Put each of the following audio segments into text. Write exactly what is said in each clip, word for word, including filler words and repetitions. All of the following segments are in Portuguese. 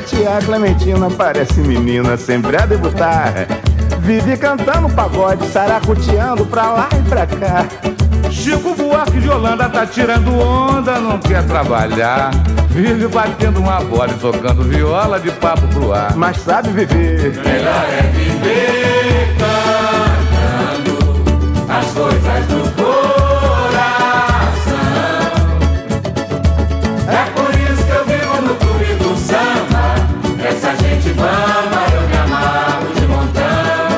tia Clementina parece menina, sempre a debutar. Vive cantando pagode, saracoteando pra lá e pra cá. Chico Buarque de Holanda tá tirando onda, não quer trabalhar. Vive batendo uma bola e tocando viola de papo pro ar. Mas sabe viver. Melhor é viver cantando as coisas do coração. É por isso que eu vivo no clube do samba. Essa gente bamba, eu me amarro de montão.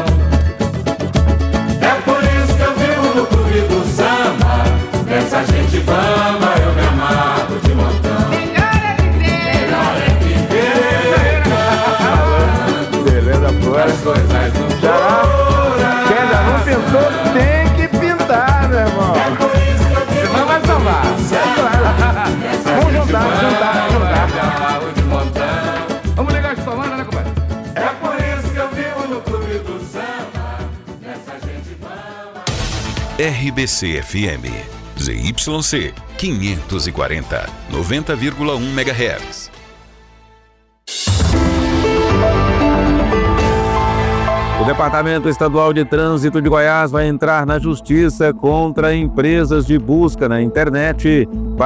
É por isso que eu vivo no clube do samba. Essa gente bamba, eu me amarro de montão. Melhor é viver, melhor é viver cantando. Beleza, pô. As coisas do Xará. coração. Quem ainda não pintou tem que pintar, meu irmão. É por isso que eu vivo Senão vai salvar. Vamos juntar, juntar, juntar. Vamos ligar de tomada, né, compadre? É por isso que eu vivo no clube do samba. Essa gente bamba. R B C F M, Z Y C quinhentos e quarenta, noventa vírgula um megahertz. O Departamento Estadual de Trânsito de Goiás vai entrar na justiça contra empresas de busca na internet para